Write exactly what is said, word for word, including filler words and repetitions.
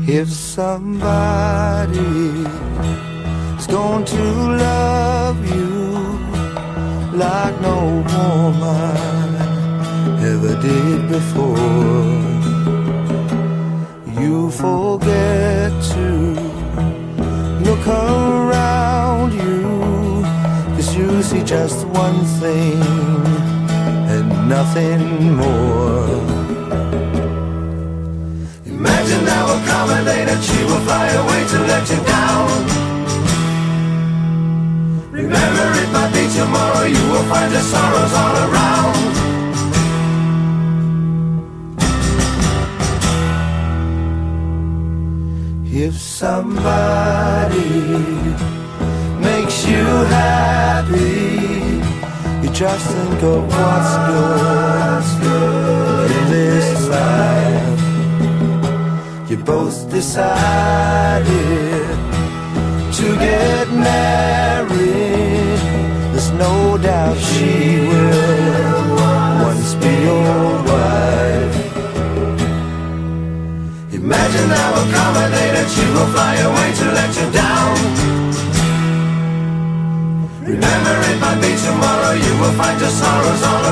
If somebody's going to love you like no woman ever did before, you forget to look around you, 'cause you see just one thing and nothing more. Imagine there will come a day that she will fly away to let you down. Remember, it might be tomorrow, you will find your sorrows all around. If somebody makes you happy, you just think of what's good in this life. You both decided to get married. There's no doubt she will once be your wife. Imagine there will come a day that she will fly away to let you down. Remember, it might be tomorrow, you will find your sorrows all around.